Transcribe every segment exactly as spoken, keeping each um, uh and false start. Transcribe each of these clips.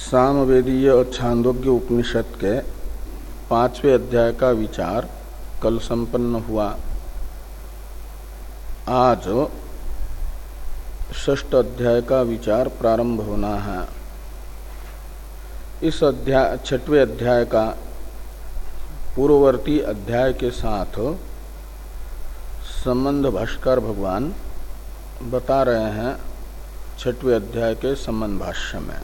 सामवेदीय छांदोग्य उपनिषद के पांचवें अध्याय का विचार कल संपन्न हुआ। आज षष्ठ अध्याय का विचार प्रारंभ होना है। इस अध्याय छठवें अध्याय का पूर्ववर्ती अध्याय के साथ संबंध भाष्कर भगवान बता रहे हैं। छठवें अध्याय के संबंध भाष्य में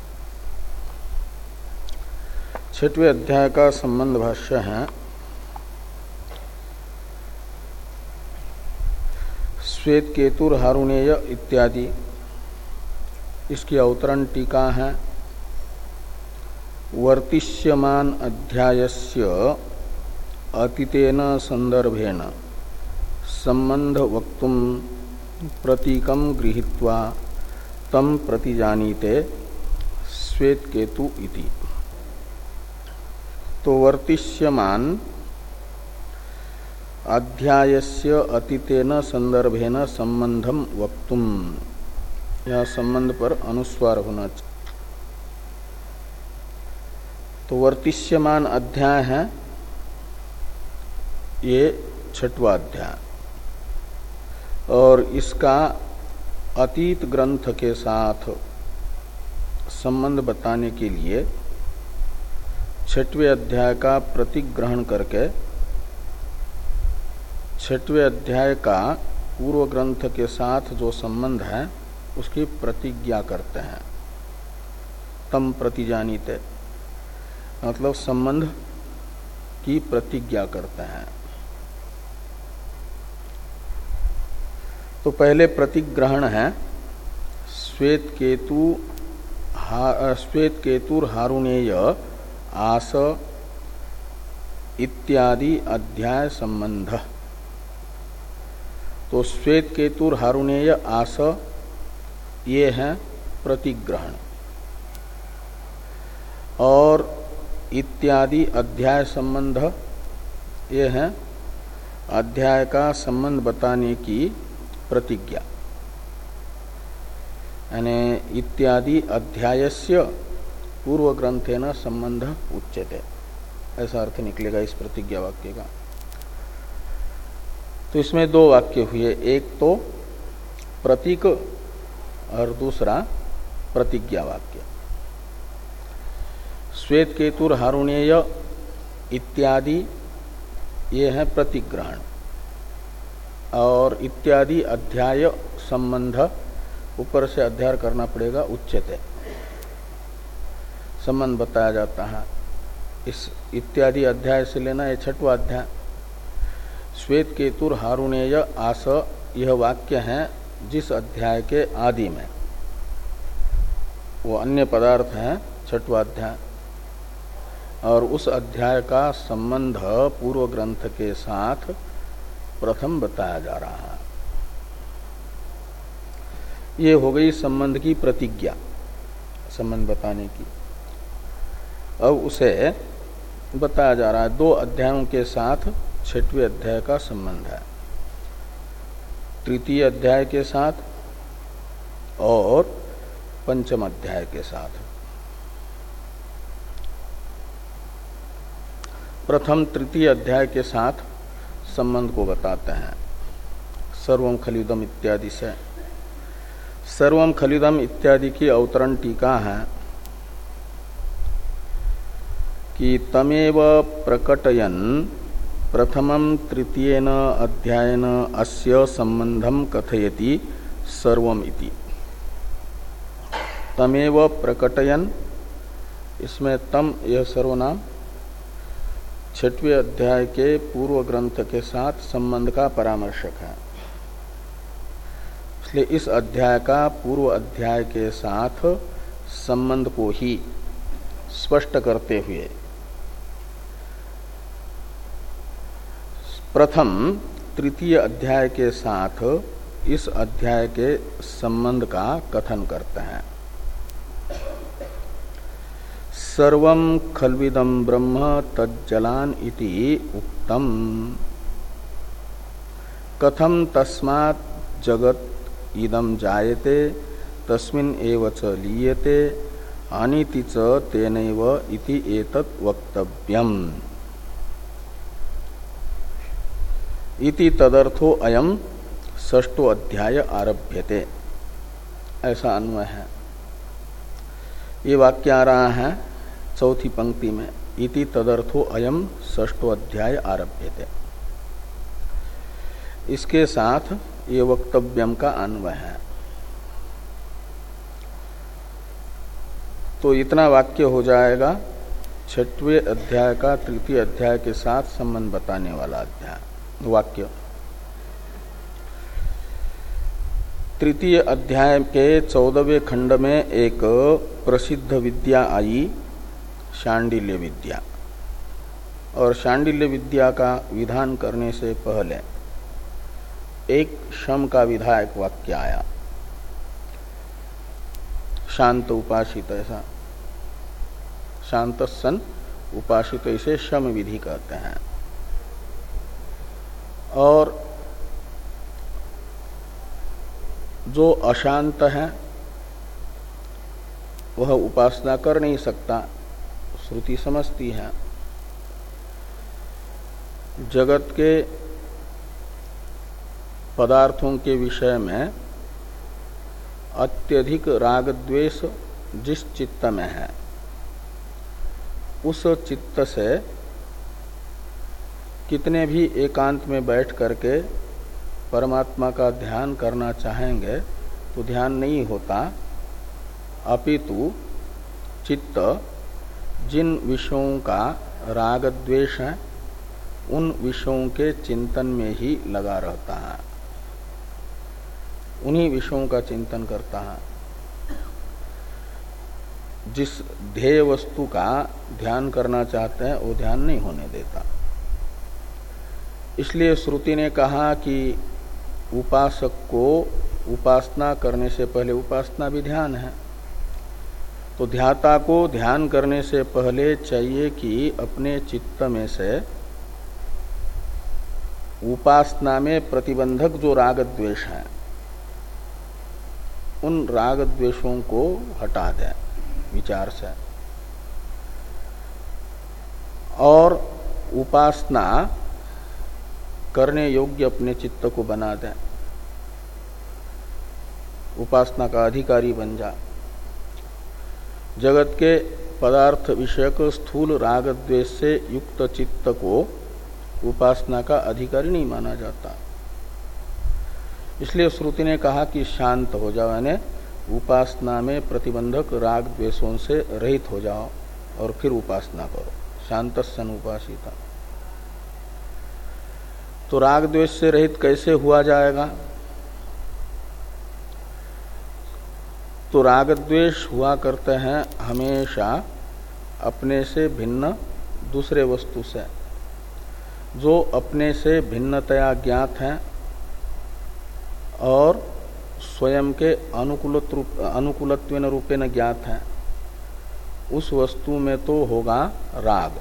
छठवें अध्याय का संबंध भाष्य है श्वेत केतुर हारुणेय इत्यादि। इसकी अवतरण टीका है वर्तिष्यमान अध्यायस्य अतीतेन संदर्भेण संबंध वक्तुम प्रतीकम गृहीत्वा तम प्रतिजानीते श्वेत केतु इति। तो वर्तिष्यमान अध्यायस्य अतीतेन संदर्भेन संबंधम वक्तुम, यह संबंध पर अनुस्वार होना चाहिए। तो वर्तिष्यमान अध्याय है ये छठवां अध्याय, और इसका अतीत ग्रंथ के साथ संबंध बताने के लिए छठवें अध्याय का प्रतीक ग्रहण करके छठवें अध्याय का पूर्व ग्रंथ के साथ जो संबंध है उसकी प्रतिज्ञा करते हैं। तम प्रतिजानीते मतलब संबंध की प्रतिज्ञा करते हैं। तो पहले प्रतीक ग्रहण है श्वेत केतु श्वेत केतुर हारुणेय आस इत्यादि अध्याय संबंध। तो श्वेत केतुर हारुणेय आस ये है प्रतीक ग्रहण, और इत्यादि अध्याय संबंध ये है अध्याय का संबंध बताने की प्रतिज्ञा। यानी इत्यादि अध्यायस्य पूर्व ग्रंथेन संबंध उच्यते, ऐसा अर्थ निकलेगा इस प्रतिज्ञा वाक्य का। तो इसमें दो वाक्य हुए, एक तो प्रतीक और दूसरा प्रतिज्ञा वाक्य। श्वेत केतुर हारुणेय इत्यादि ये है प्रतीक ग्रहण, और इत्यादि अध्याय संबंध ऊपर से अध्याय करना पड़ेगा उच्यते, संबंध बताया जाता है। इस इत्यादि अध्याय से लेना है छठवां अध्याय। श्वेत केतुर हारुणेय आस यह वाक्य है जिस अध्याय के आदि में, वो अन्य पदार्थ है छठवां अध्याय, और उस अध्याय का संबंध पूर्व ग्रंथ के साथ प्रथम बताया जा रहा है। ये हो गई संबंध की प्रतिज्ञा, संबंध बताने की। अब उसे बताया जा रहा है दो अध्यायों के साथ छठवें अध्याय का संबंध है, तृतीय अध्याय के साथ और पंचम अध्याय के साथ। प्रथम तृतीय अध्याय के साथ संबंध को बताते हैं सर्वम खलिदम इत्यादि से। सर्वम खलिदम इत्यादि की अवतरण टीका है कि तमेव प्रकटयन प्रथमं तृतीयेन अध्यायेन अस्य संबंधम कथयति सर्वम इति। तमेव प्रकटयन, इसमें तम यह सर्वनाम छठवें अध्याय के पूर्व ग्रंथ के साथ संबंध का परामर्शक है। इसलिए इस अध्याय का पूर्व अध्याय के साथ संबंध को ही स्पष्ट करते हुए प्रथम तृतीय अध्याय के साथ इस अध्याय के संबंध का कथन करते हैं। सर्वं खल्विदं ब्रह्म तज्जलान इति उक्तम, कथम तस्मात् जगत इदं जायते तस्मिन् एव च लीयते अनिति च तेनैव इति एतत् वक्तव्यम् इति तदर्थो अयम षष्ठो अध्याय आरभ्यते, ऐसा अन्वय है। ये वाक्य आ रहा है चौथी पंक्ति में, इति तदर्थो अयम षष्ठो अध्याय आरभ्यते। इसके साथ ये वक्तव्यम का अन्वय है। तो इतना वाक्य हो जाएगा छठवें अध्याय का तृतीय अध्याय के साथ संबंध बताने वाला अध्याय वाक्य। तृतीय अध्याय के चौदहवें खंड में एक प्रसिद्ध विद्या आई, शांडिल्य विद्या। और शांडिल्य विद्या का विधान करने से पहले एक शम का विधायक वाक्य आया, शांत उपासित, ऐसा शांत सन उपासित, इसे शम विधि कहते हैं। और जो अशांत है वह उपासना कर नहीं सकता, श्रुति समझती है। जगत के पदार्थों के विषय में अत्यधिक राग द्वेष जिस चित्त में है, उस चित्त से कितने भी एकांत में बैठ करके परमात्मा का ध्यान करना चाहेंगे तो ध्यान नहीं होता, अपितु चित्त जिन विषयों का राग द्वेष है उन विषयों के चिंतन में ही लगा रहता है, उन्हीं विषयों का चिंतन करता है। जिस ध्येय वस्तु का ध्यान करना चाहते हैं वो ध्यान नहीं होने देता। इसलिए श्रुति ने कहा कि उपासक को उपासना करने से पहले, उपासना भी ध्यान है, तो ध्याता को ध्यान करने से पहले चाहिए कि अपने चित्त में से उपासना में प्रतिबंधक जो राग द्वेष है उन राग द्वेषों को हटा दें विचार से, और उपासना करने योग्य अपने चित्त को बना दें, उपासना का अधिकारी बन जा। जगत के पदार्थ विषयक स्थूल राग द्वेष से युक्त चित्त को उपासना का अधिकारी नहीं माना जाता। इसलिए श्रुति ने कहा कि शांत हो जाओ, यानी उपासना में प्रतिबंधक राग द्वेषों से रहित हो जाओ और फिर उपासना करो, शांतस्सन उपासिता। तो राग द्वेष से रहित कैसे हुआ जाएगा? तो राग द्वेष हुआ करते हैं हमेशा अपने से भिन्न दूसरे वस्तु से, जो अपने से भिन्नतया ज्ञात है और स्वयं के अनुकूलत्वेन रूपेण ज्ञात है, उस वस्तु में तो होगा राग।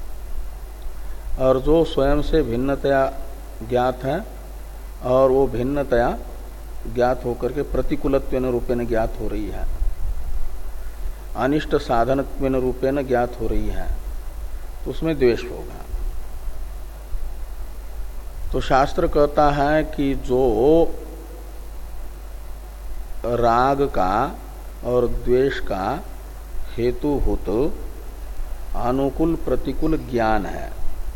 और जो स्वयं से भिन्नतया ज्ञात है और वो भिन्नतया ज्ञात होकर के प्रतिकूलत्वेन रूपेण ज्ञात हो रही है, अनिष्ट साधनत्वेन रूपेण ज्ञात हो रही है, तो उसमें द्वेष होगा। तो शास्त्र कहता है कि जो राग का और द्वेष का हेतुभूत अनुकूल प्रतिकूल ज्ञान है,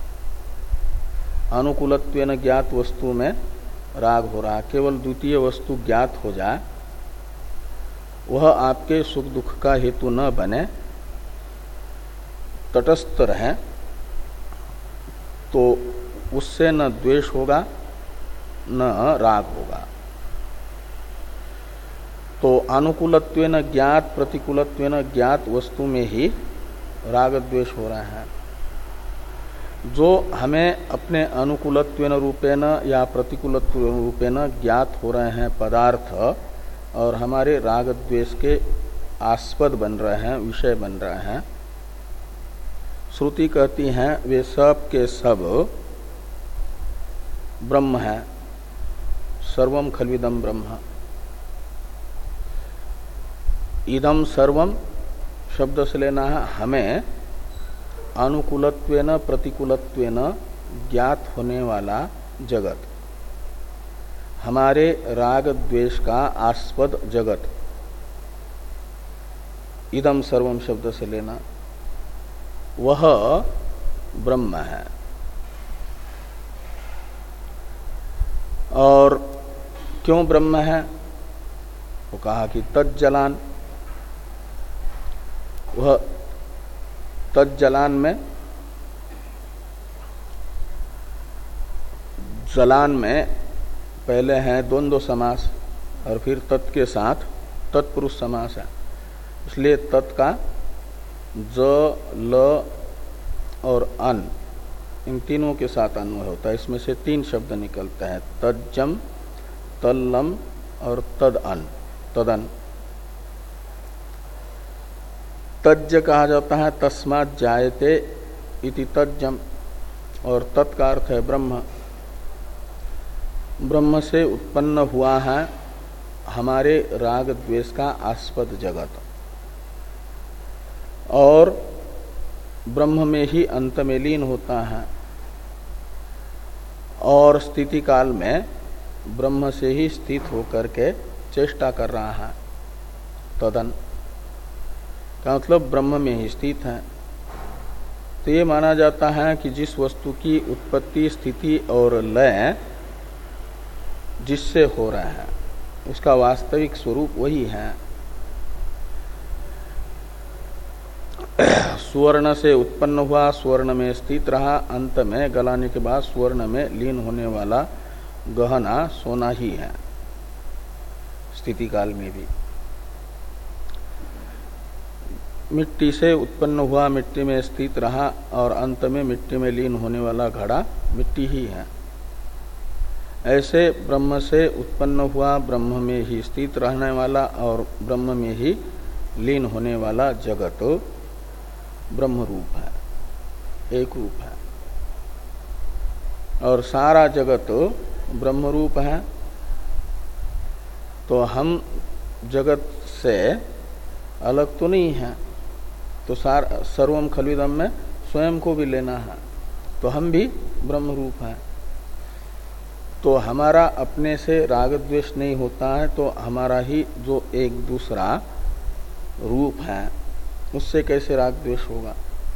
अनुकूलत्वेन ज्ञात वस्तु में राग हो रहा, केवल द्वितीय वस्तु ज्ञात हो जाए, वह आपके सुख दुख का हेतु न बने, तटस्थ रहे, तो उससे न द्वेष होगा न राग होगा। तो अनुकूलत्वेन ज्ञात प्रतिकूलत्वेन ज्ञात वस्तु में ही राग द्वेष हो रहा है। जो हमें अपने अनुकूलत्वेन रूपेण या प्रतिकूलत्वेन रूपेण ज्ञात हो रहे हैं पदार्थ और हमारे राग द्वेष के आस्पद बन रहे हैं, विषय बन रहे हैं, श्रुति कहती हैं वे सब के सब ब्रह्म है, सर्वम खल्विदम ब्रह्म। इदम सर्वम शब्द से लेना है हमें अनुकूलत्वेन प्रतिकूलत्वेन ज्ञात होने वाला जगत, हमारे राग द्वेष का आस्पद जगत, इदम सर्वम शब्द से लेना, वह ब्रह्म है। और क्यों ब्रह्म है? वो कहा कि तज्जलान, वह तज्जलान में, जलान में पहले है द्वंद्व समास और फिर तत् के साथ तत्पुरुष समास है, इसलिए तत् का ज ल और अन, इन तीनों के साथ अन्वय होता है। इसमें से तीन शब्द निकलते हैं, तज्जम, तल्लम और तद अन, तदन। तज्ज कहा जाता है तस्मात् जायते इति तज्जम, और तत् का अर्थ है ब्रह्म। ब्रह्म से उत्पन्न हुआ है हमारे राग द्वेष का आस्पद जगत, और ब्रह्म में ही अंत में लीन होता है, और स्थिति काल में ब्रह्म से ही स्थित होकर के चेष्टा कर रहा है। तदन का मतलब ब्रह्म में ही स्थित है। तो ये माना जाता है कि जिस वस्तु की उत्पत्ति, स्थिति और लय जिससे हो रहा है उसका वास्तविक स्वरूप वही है। स्वर्ण से उत्पन्न हुआ, स्वर्ण में स्थित रहा, अंत में गलाने के बाद स्वर्ण में लीन होने वाला गहना सोना ही है स्थिति काल में भी। मिट्टी से उत्पन्न हुआ, मिट्टी में स्थित रहा और अंत में मिट्टी में लीन होने वाला घड़ा मिट्टी ही है। ऐसे ब्रह्म से उत्पन्न हुआ, ब्रह्म में ही स्थित रहने वाला और ब्रह्म में ही लीन होने वाला जगत ब्रह्म रूप है, एक रूप है, और सारा जगत ब्रह्म रूप है। तो हम जगत से अलग तो नहीं है, तो सार सर्वम खलविदम में स्वयं को भी लेना है, तो हम भी ब्रह्म रूप हैं। तो हमारा अपने से राग द्वेष नहीं होता है, तो हमारा ही जो एक दूसरा रूप है उससे कैसे राग द्वेष होगा?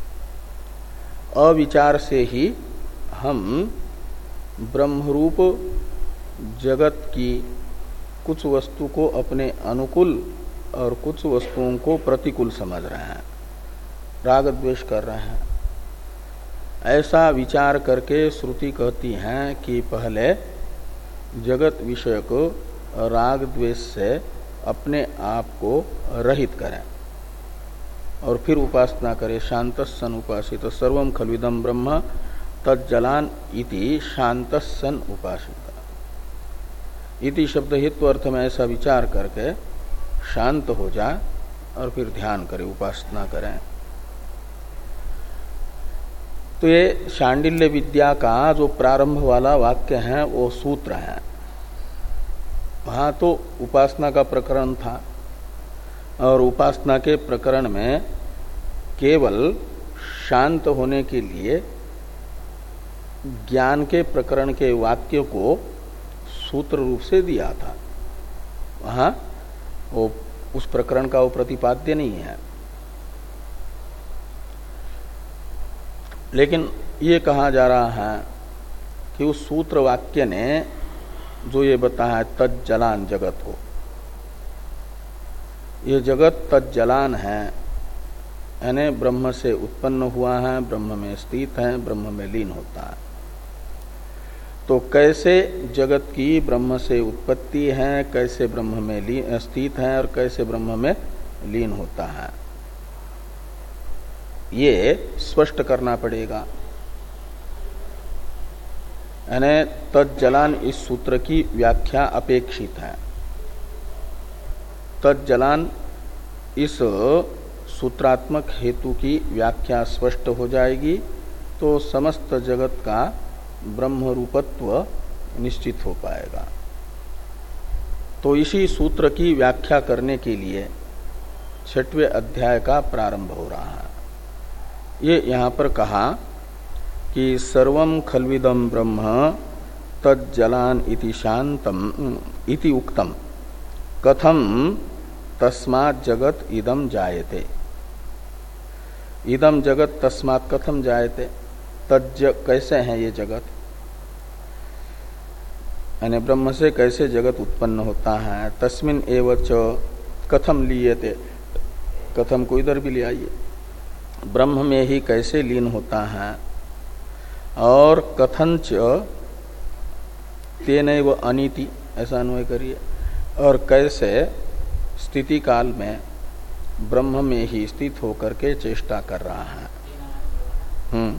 अविचार से ही हम ब्रह्मरूप जगत की कुछ वस्तु को अपने अनुकूल और कुछ वस्तुओं को प्रतिकूल समझ रहे हैं, राग द्वेष कर रहे हैं। ऐसा विचार करके श्रुति कहती हैं कि पहले जगत विषय को राग द्वेष से अपने आप को रहित करें और फिर उपासना करें। शांतस्सन उपासित सर्वम खलविदम ब्रह्म तज्जलान इति शांतस्सन उपासित। इति शब्द हेतु अर्थ में ऐसा विचार करके शांत हो जाए और फिर ध्यान करें, उपासना करें। तो ये शांडिल्य विद्या का जो प्रारंभ वाला वाक्य है वो सूत्र है। वहां तो उपासना का प्रकरण था और उपासना के प्रकरण में केवल शांत होने के लिए ज्ञान के प्रकरण के वाक्य को सूत्र रूप से दिया था। वहां वो उस प्रकरण का वो प्रतिपाद्य नहीं है। लेकिन ये कहा जा रहा है कि उस सूत्र वाक्य ने जो ये बताया तज्जलान जगत को, ये जगत तज्जलान है, यानी ब्रह्म से उत्पन्न हुआ है, ब्रह्म में स्थित है, ब्रह्म में लीन होता है। तो कैसे जगत की ब्रह्म से उत्पत्ति है, कैसे ब्रह्म में स्थित है और कैसे ब्रह्म में लीन होता है, ये स्पष्ट करना पड़ेगा। यानी तज्जलान इस सूत्र की व्याख्या अपेक्षित है। तज्जलान इस सूत्रात्मक हेतु की व्याख्या स्पष्ट हो जाएगी तो समस्त जगत का ब्रह्म रूपत्व निश्चित हो पाएगा। तो इसी सूत्र की व्याख्या करने के लिए छठवें अध्याय का प्रारंभ हो रहा है। ये यहाँ पर कहा कि सर्वं खल्विदं ब्रह्म तज्जलान इति शांतम इति उक्तम कथम तस्मात् जगत इदम जायते। इदम जगत तस्मात् कथम जायते, तज्ज कैसे है ये जगत, यानी ब्रह्म से कैसे जगत उत्पन्न होता है। तस्मिन एवं च कथम लीयते, कथम को इधर भी ले आइए, ब्रह्म में ही कैसे लीन होता है। और कथंच तेनैव अनीति, ऐसा अन्वय करिए, और कैसे स्थिति काल में ब्रह्म में ही स्थित होकर के चेष्टा कर रहा है। हम्म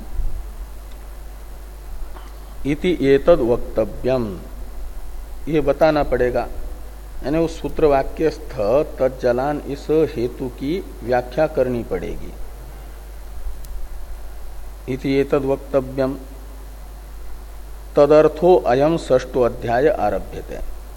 इति एतद वक्तव्यम, ये बताना पड़ेगा, यानी उस सूत्र वाक्यस्थ तज्जलान इस हेतु की व्याख्या करनी पड़ेगी। इति एतद वक्तव्यम तदर्थो अयम षष्ठो अध्याय आरभ्यते,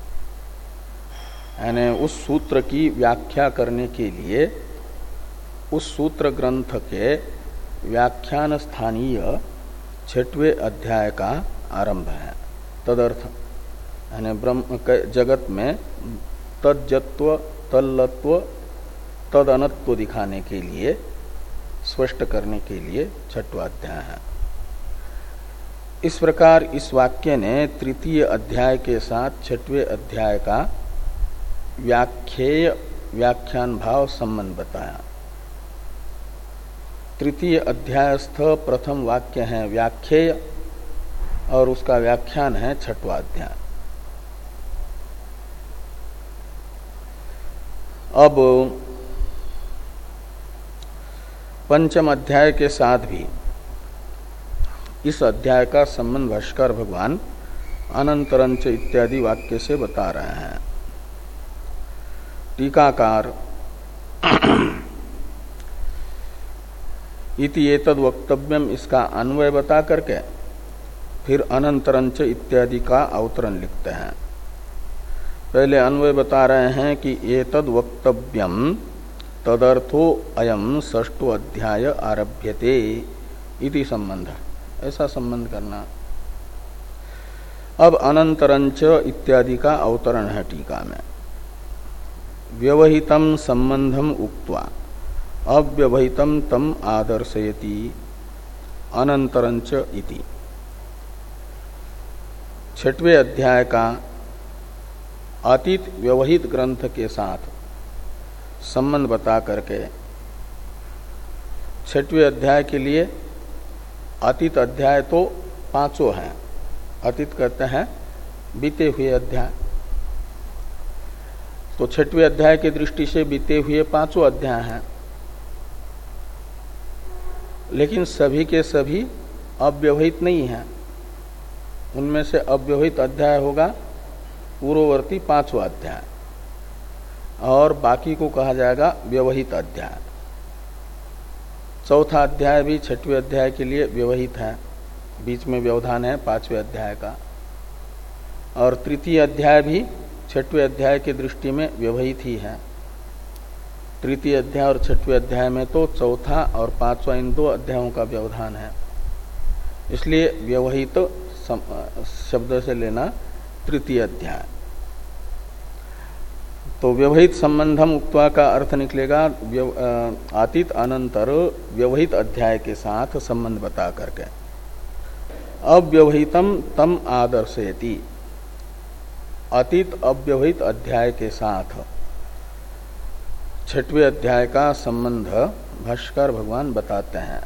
यानी उस सूत्र की व्याख्या करने के लिए उस सूत्र ग्रंथ के व्याख्यान स्थानीय छठवें अध्याय का आरंभ है। तदर्थ यानी ब्रह्म जगत में तज्जत्व तल्लत्व तदनत्व दिखाने के लिए, स्पष्ट करने के लिए छठवां अध्याय है। इस प्रकार इस वाक्य ने तृतीय अध्याय के साथ छठवें अध्याय का व्याख्येय व्याख्यान भाव संबंध बताया। तृतीय अध्यायस्थ प्रथम वाक्य है व्याख्येय और उसका व्याख्यान है छठवां अध्याय। अब पंचम अध्याय के साथ भी इस अध्याय का संबंध भाष्कर भगवान अनंतरंच इत्यादि वाक्य से बता रहे हैं। टीकाकार इति एतद वक्तव्यम, इसका अन्वय बता करके फिर अनंतरंच इत्यादि का अवतरण लिखते हैं। पहले अन्वय बता रहे हैं कि एतद वक्तव्यम तदर्थो अयम षष्ठो अध्याय आरभ्यते इति संबंध, ऐसा संबंध करना। अब अनंतरंच इत्यादि का अवतरण है टीका में। व्यवहितम संबंधम उक्त्वा अव्यवहितम तम आदर्शयति अनंतरंच इति। छठवें अध्याय का अतीत व्यवहित ग्रंथ के साथ संबंध बता करके छठवें अध्याय के लिए अतीत अध्याय तो पांचों हैं। अतीत कहते हैं बीते हुए अध्याय, तो छठवें अध्याय की दृष्टि से बीते हुए पांचों अध्याय हैं, लेकिन सभी के सभी अव्यवहित नहीं हैं। उनमें से अव्यवहित अध्याय होगा पूर्ववर्ती पांचवा अध्याय, और बाकी को कहा जाएगा व्यवहित अध्याय। चौथा अध्याय भी छठवें अध्याय के लिए व्यवहित है, बीच में व्यवधान है पांचवें अध्याय का। और तृतीय अध्याय भी छठवें अध्याय की दृष्टि में व्यवहित ही है। तृतीय अध्याय और छठवें अध्याय में तो चौथा और पांचवा इन दो अध्यायों का व्यवधान है, इसलिए व्यवहित शब्द से लेना तृतीय अध्याय। तो व्यवहित संबंधम उक्त्वा का अर्थ निकलेगा अतीत अनंतर व्यवहित अध्याय के साथ संबंध बता करके। अव्यवहितम तम आदर्शयति, अतीत अव्यवहित अध्याय के साथ छठवें अध्याय का संबंध भाष्कर भगवान बताते हैं।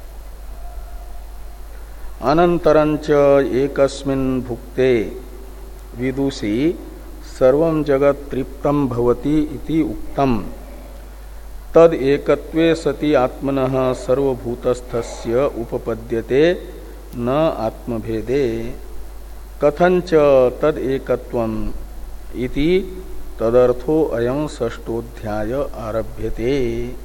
अनंतरंच एकस्मिन् भुक्ते विदुषी सर्वं जगत् तृप्तं भवति इति उक्तम तद एकत्वे सति आत्मनः सर्वभूतस्थस्य उपपद्यते न आत्मभेदे कथंच तद एकत्वम इति तदर्थो अयं षष्ठोध्याय आरभ्यते।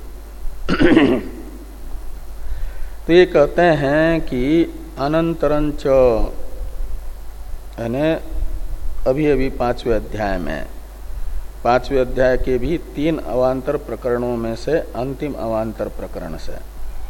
तो ये कहते हैं कि अनंतरंच, यानी अभी अभी पांचवें अध्याय में पांचवें अध्याय के भी तीन अवांतर प्रकरणों में से अंतिम अवांतर प्रकरण से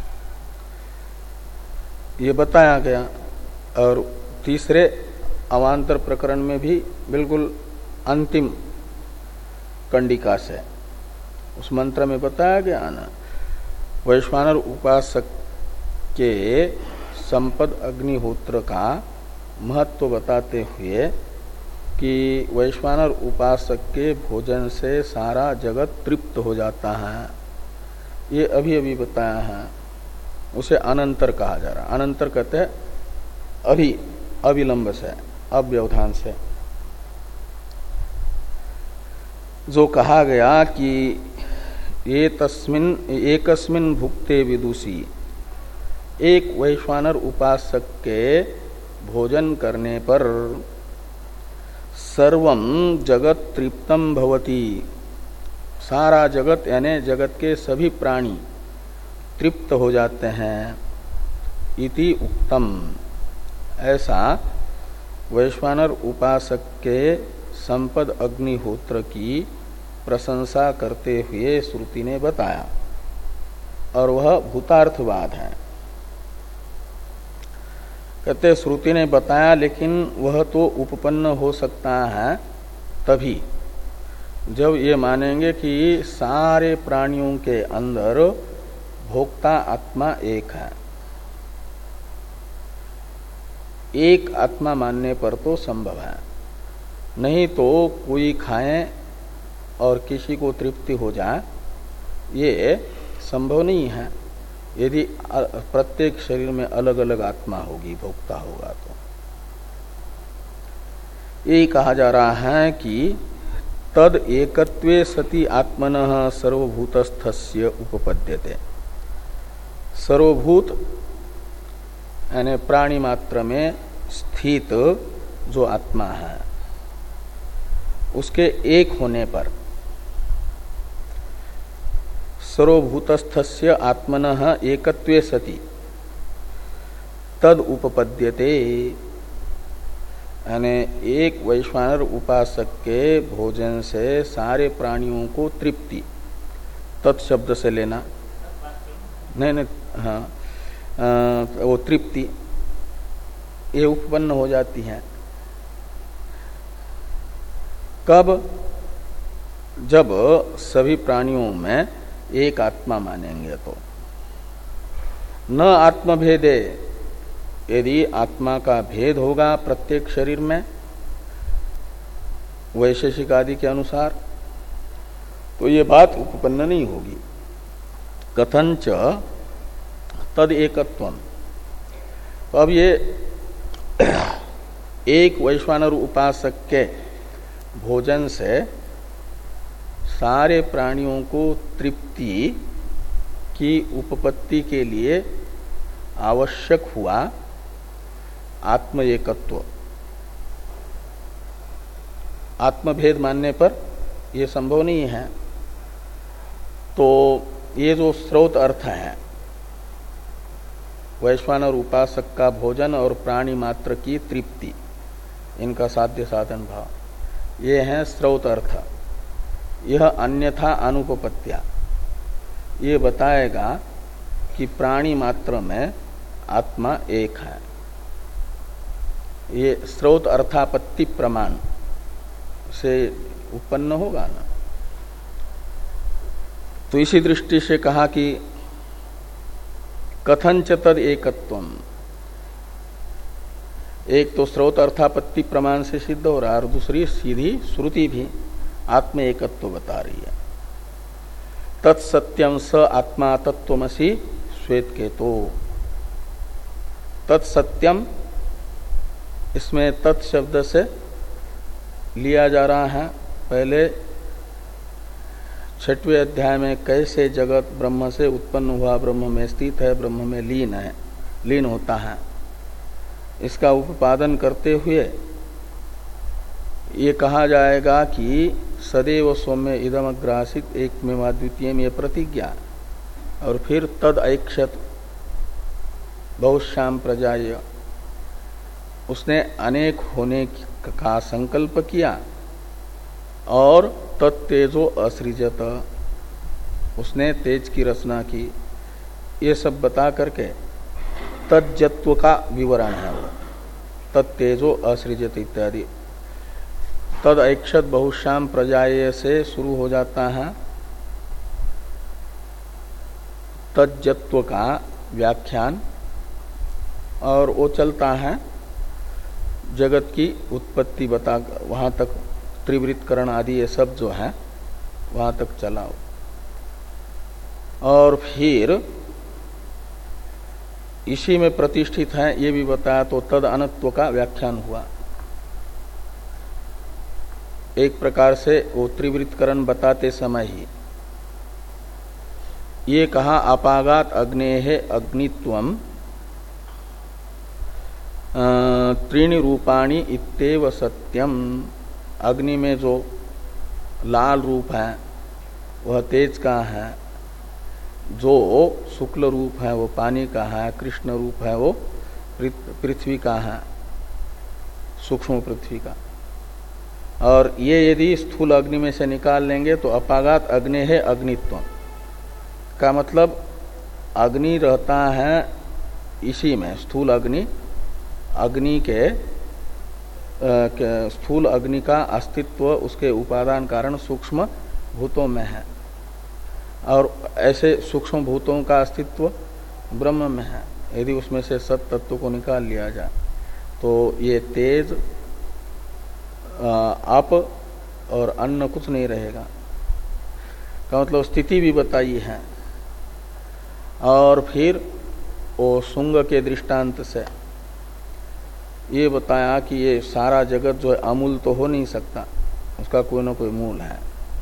ये बताया गया। और तीसरे अवांतर प्रकरण में भी बिल्कुल अंतिम कंडिका से उस मंत्र में बताया गया ना, वैश्वानर उपासक के संपद अग्निहोत्र का महत्व बताते हुए कि वैश्वानर उपासक के भोजन से सारा जगत तृप्त हो जाता है, ये अभी अभी बताया है। उसे अनंतर कहा जा रहा है। अनंतर कहते हैं अभी, अविलंब से, अव्यवधान से। जो कहा गया कि ये तस्मिन एकस्मिन भुक्ते विदुषी, एक वैश्वानर उपासक के भोजन करने पर सर्वम जगत तृप्तम भवति, सारा जगत यानी जगत के सभी प्राणी तृप्त हो जाते हैं। इति उक्तम, ऐसा वैश्वानर उपासक के संपद अग्निहोत्र की प्रशंसा करते हुए श्रुति ने बताया, और वह भूतार्थवाद है। कहते श्रुति ने बताया, लेकिन वह तो उपपन्न हो सकता है तभी जब ये मानेंगे कि सारे प्राणियों के अंदर भोक्ता आत्मा एक है। एक आत्मा मानने पर तो संभव है, नहीं तो कोई खाए और किसी को तृप्ति हो जाए, ये संभव नहीं है। यदि प्रत्येक शरीर में अलग अलग आत्मा होगी, भोक्ता होगा, तो यही कहा जा रहा है कि तद एकत्वे सति आत्मनः सर्वभूतस्थस्य उपपद्यते। सर्वभूत यानी प्राणी मात्र में स्थित जो आत्मा है, उसके एक होने पर सर्वभूतस्थस्य आत्मनः एकत्वे सति तद उपपद्यते, यानी एक वैश्वानर उपासक के भोजन से सारे प्राणियों को तृप्ति, तत्शब्द से लेना, नहीं नहीं हाँ आ, वो तृप्ति ये उपपन्न हो जाती है। कब? जब सभी प्राणियों में एक आत्मा मानेंगे तो। न आत्मभेदे, यदि आत्मा का भेद होगा प्रत्येक शरीर में वैशेषिक आदि के अनुसार, तो ये बात उपपन्न नहीं होगी। कथंच तद एकत्वम, तो अब ये एक वैश्वानर उपासक के भोजन से सारे प्राणियों को तृप्ति की उपपत्ति के लिए आवश्यक हुआ आत्म एकत्व। आत्मभेद मानने पर यह संभव नहीं है। तो ये जो स्रोत अर्थ है, वैश्वानर उपासक का भोजन और प्राणी मात्र की तृप्ति, इनका साध्य साधन भाव, ये है स्रोत अर्थ। यह अन्यथा अनुपपत्या, ये बताएगा कि प्राणी मात्र में आत्मा एक है। ये स्रोत अर्थापत्ति प्रमाण से उत्पन्न होगा ना। तो इसी दृष्टि से कहा कि कथंच तद एकत्वम, एक तो स्रोत अर्थापत्ति प्रमाण से सिद्ध हो रहा है, और दूसरी सीधी श्रुति भी आत्म एकत्व बता रही है। तत्सत्यम स आत्मा तत्वमसि श्वेत के तो, तत्सत्यम इसमें तत्शब्द से लिया जा रहा है। पहले छठवें अध्याय में कैसे जगत ब्रह्म से उत्पन्न हुआ, ब्रह्म में स्थित है, ब्रह्म में लीन है, लीन होता है, इसका उपादन करते हुए ये कहा जाएगा कि सदैव सौम्य इदम अग्रासित एकमेवा द्वितीय में प्रतिज्ञा, और फिर तद ऐक्षत बहुश्याम प्रजाय, उसने अनेक होने का संकल्प किया और तत्तेजो असृजत, उसने तेज की रचना की, ये सब बता करके तज्जत्व का विवरण है वो, तत्तेजो असृजत इत्यादि। तद ऐक्षत बहुश्याम प्रजाएय से शुरू हो जाता है तज्जत्व का व्याख्यान, और वो चलता है जगत की उत्पत्ति बता, वहां तक त्रिवृत्करण आदि ये सब जो है वहां तक चलाओ। और फिर इसी में प्रतिष्ठित है ये भी बताया, तो तद अनत्व का व्याख्यान हुआ। एक प्रकार से वो त्रिवृत्करण बताते समय ही ये कहा अपागात अग्नेः अग्नित्वम त्रीणि रूपाणि इत्येव सत्यम। अग्नि में जो लाल रूप है वह तेज का है, जो शुक्ल रूप है वो पानी का है, कृष्ण रूप है वो पृथ्वी का है, सूक्ष्म पृथ्वी का। और ये यदि स्थूल अग्नि में से निकाल लेंगे तो अपागात अग्नि है अग्नित्व का मतलब अग्नि रहता है इसी में, स्थूल अग्नि, अग्नि के, के स्थूल अग्नि का अस्तित्व उसके उपादान कारण सूक्ष्म भूतों में है, और ऐसे सूक्ष्म भूतों का अस्तित्व ब्रह्म में है। यदि उसमें से सत तत्व को निकाल लिया जाए तो ये तेज, आप और अन्न कुछ नहीं रहेगा का मतलब स्थिति भी बताई है। और फिर वो शुंग के दृष्टांत से ये बताया कि ये सारा जगत जो है अमूल तो हो नहीं सकता, उसका कोई ना कोई मूल है।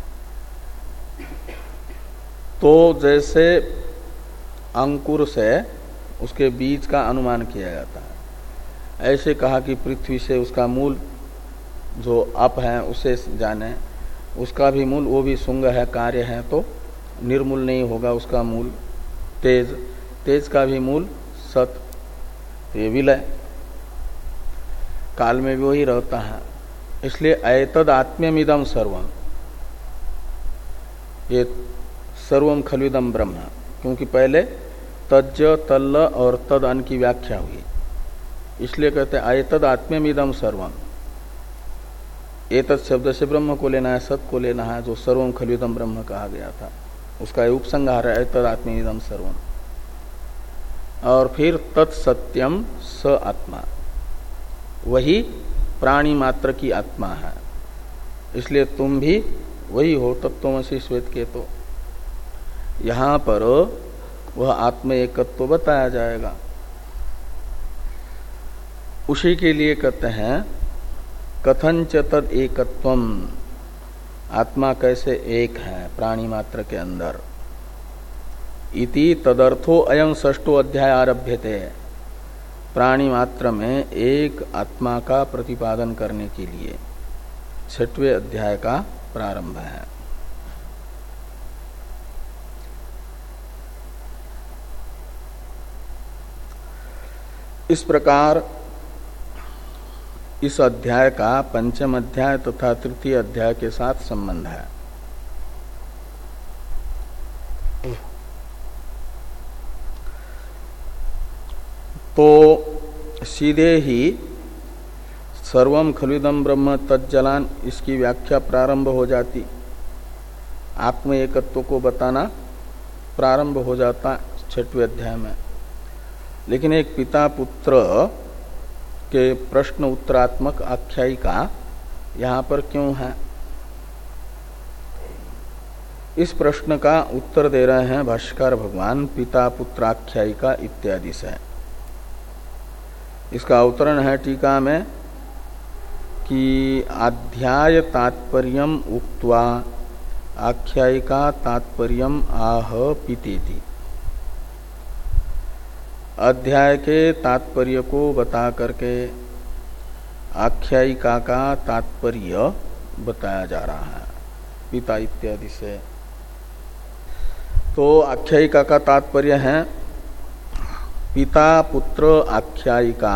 तो जैसे अंकुर से उसके बीज का अनुमान किया जाता है, ऐसे कहा कि पृथ्वी से उसका मूल जो अप है उसे जाने, उसका भी मूल वो भी शुंग है, कार्य है, तो निर्मूल नहीं होगा उसका मूल तेज, तेज का भी मूल सत, तो ये विलय काल में भी वही रहता है। इसलिए एतद आत्म्यमिदम सर्वम, ये सर्वम खलुदम ब्रह्म, क्योंकि पहले तज्ज तल्ल और तद अन की व्याख्या हुई, इसलिए कहते हैं एतद आत्म्यमिदम सर्वम। एतद शब्द से ब्रह्म को लेना है, सत को लेना है, जो सर्वम खलुदम ब्रह्म कहा गया था उसका उपसंहार है एतद आत्म्यमिदम सर्वम। और फिर तत्सत्यम स आत्मा, वही प्राणी मात्र की आत्मा है, इसलिए तुम भी वही हो तत्त्वमसि श्वेत के। तो यहां पर वह आत्म एकत्व बताया जाएगा, उसी के लिए कहते हैं कथंच तद एकत्वम, आत्मा कैसे एक है प्राणी मात्र के अंदर। इति तदर्थो अयं षष्ठो अध्याय आरभ्यते, प्राणी मात्र में एक आत्मा का प्रतिपादन करने के लिए छठवें अध्याय का प्रारंभ है। इस प्रकार इस अध्याय का पंचम अध्याय तथा तृतीय अध्याय के साथ संबंध है। तो सीधे ही सर्वम खलुदम ब्रह्म तज्जलान इसकी व्याख्या प्रारंभ हो जाती, आत्म एकत्व को बताना प्रारंभ हो जाता छठवें अध्याय में। लेकिन एक पिता पुत्र के प्रश्न उत्तरात्मक आख्यायिका यहाँ पर क्यों है, इस प्रश्न का उत्तर दे रहे हैं भाष्यकार भगवान पिता पुत्र आख्यायिका इत्यादि से। इसका अवतरण है टीका में कि अध्याय तात्पर्यम उक्त्वा आख्यायिका तात्पर्यम आह पितेति, अध्याय के तात्पर्य को बता करके आख्यायिका का तात्पर्य बताया जा रहा है पिता इत्यादि से। तो आख्यायिका का तात्पर्य है पिता पुत्र आख्यायिका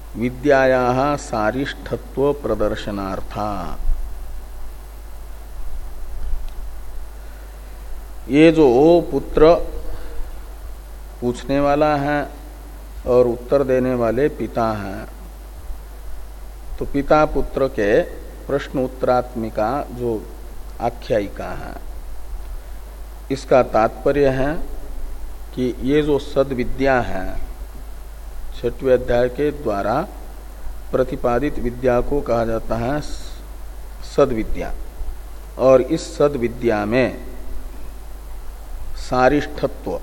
विद्यायाः सारिष्ठत्व प्रदर्शनार्था। ये जो पुत्र पूछने वाला है और उत्तर देने वाले पिता हैं, तो पिता पुत्र के प्रश्न उत्तरात्मिका जो आख्यायिका है, इसका तात्पर्य है कि ये जो सद्विद्या है, छठवें अध्याय के द्वारा प्रतिपादित विद्या को कहा जाता है सद्विद्या। और इस सद्विद्या में सारिष्ठत्व,